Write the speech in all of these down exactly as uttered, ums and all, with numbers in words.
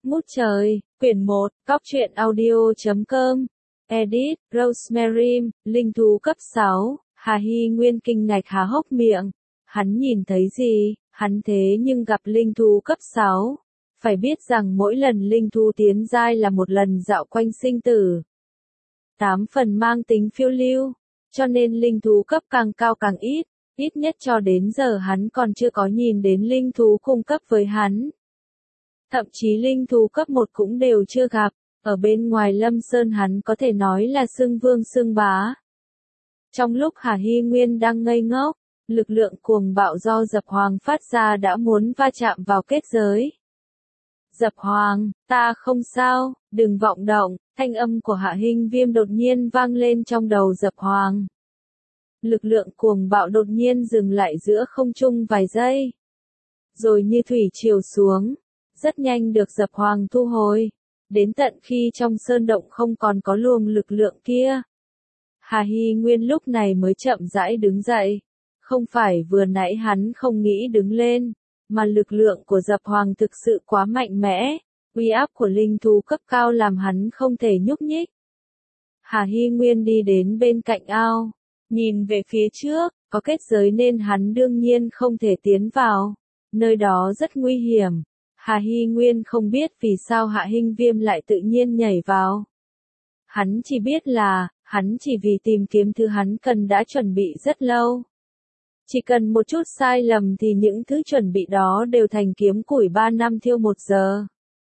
Ngút trời, quyển một, góc truyện audio.com, edit, Rosemary, linh thú cấp sáu, Hà Hy Nguyên kinh ngạc há hốc miệng. Hắn nhìn thấy gì, hắn thế nhưng gặp linh thú cấp sáu. Phải biết rằng mỗi lần linh thú tiến giai là một lần dạo quanh sinh tử. Tám phần mang tính phiêu lưu, cho nên linh thú cấp càng cao càng ít, ít nhất cho đến giờ hắn còn chưa có nhìn đến linh thú cung cấp với hắn. Thậm chí linh thú cấp một cũng đều chưa gặp, ở bên ngoài Lâm Sơn hắn có thể nói là xưng vương xưng bá. Trong lúc Hà Hy Nguyên đang ngây ngốc, lực lượng cuồng bạo do Dập Hoàng phát ra đã muốn va chạm vào kết giới. Dập Hoàng, ta không sao, đừng vọng động, thanh âm của Hạ Hinh Viêm đột nhiên vang lên trong đầu Dập Hoàng. Lực lượng cuồng bạo đột nhiên dừng lại giữa không trung vài giây. Rồi như thủy triều xuống, rất nhanh được Dập Hoàng thu hồi, đến tận khi trong sơn động không còn có luồng lực lượng kia. Hà Hy Nguyên lúc này mới chậm rãi đứng dậy, không phải vừa nãy hắn không nghĩ đứng lên, mà lực lượng của Dập Hoàng thực sự quá mạnh mẽ, uy áp của linh thú cấp cao làm hắn không thể nhúc nhích. Hà Hy Nguyên đi đến bên cạnh ao, nhìn về phía trước, có kết giới nên hắn đương nhiên không thể tiến vào, nơi đó rất nguy hiểm. Hà Hy Nguyên không biết vì sao Hạ Hinh Viêm lại tự nhiên nhảy vào. Hắn chỉ biết là, hắn chỉ vì tìm kiếm thứ hắn cần đã chuẩn bị rất lâu. Chỉ cần một chút sai lầm thì những thứ chuẩn bị đó đều thành kiếm củi ba năm thiêu một giờ.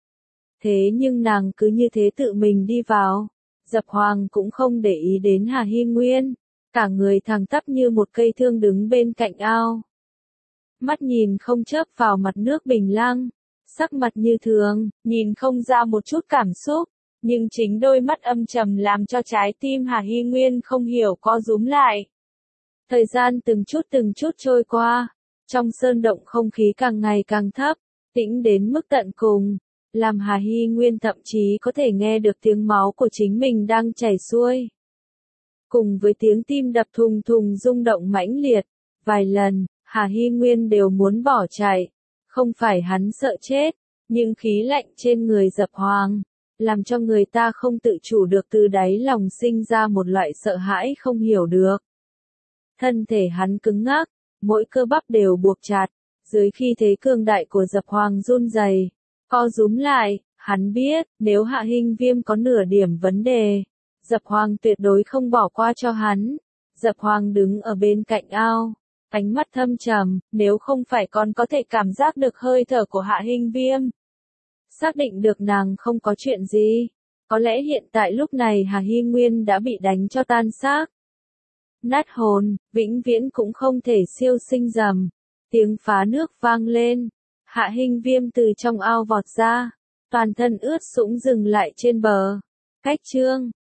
Thế nhưng nàng cứ như thế tự mình đi vào. Dập Hoàng cũng không để ý đến Hà Hy Nguyên, cả người thẳng tắp như một cây thương đứng bên cạnh ao. Mắt nhìn không chớp vào mặt nước bình lặng, sắc mặt như thường, nhìn không ra một chút cảm xúc, nhưng chính đôi mắt âm trầm làm cho trái tim Hà Hy Nguyên không hiểu co rúm lại. Thời gian từng chút từng chút trôi qua, trong sơn động không khí càng ngày càng thấp, tĩnh đến mức tận cùng, làm Hà Hy Nguyên thậm chí có thể nghe được tiếng máu của chính mình đang chảy xuôi. Cùng với tiếng tim đập thùng thùng rung động mãnh liệt, vài lần, Hà Hy Nguyên đều muốn bỏ chạy. Không phải hắn sợ chết, nhưng khí lạnh trên người Dập Hoàng, làm cho người ta không tự chủ được từ đáy lòng sinh ra một loại sợ hãi không hiểu được. Thân thể hắn cứng ngắc, mỗi cơ bắp đều buộc chặt, dưới khi thế cường đại của Dập Hoàng run rẩy, co rúm lại, hắn biết, nếu Hạ Hinh Viêm có nửa điểm vấn đề, Dập Hoàng tuyệt đối không bỏ qua cho hắn. Dập Hoàng đứng ở bên cạnh ao, ánh mắt thâm trầm, nếu không phải còn có thể cảm giác được hơi thở của Hạ Hinh Viêm, xác định được nàng không có chuyện gì, có lẽ hiện tại lúc này Hà Hy Nguyên đã bị đánh cho tan xác. Nát hồn, vĩnh viễn cũng không thể siêu sinh rầm. Tiếng phá nước vang lên, Hạ Hinh Viêm từ trong ao vọt ra, toàn thân ướt sũng dừng lại trên bờ. Cách chương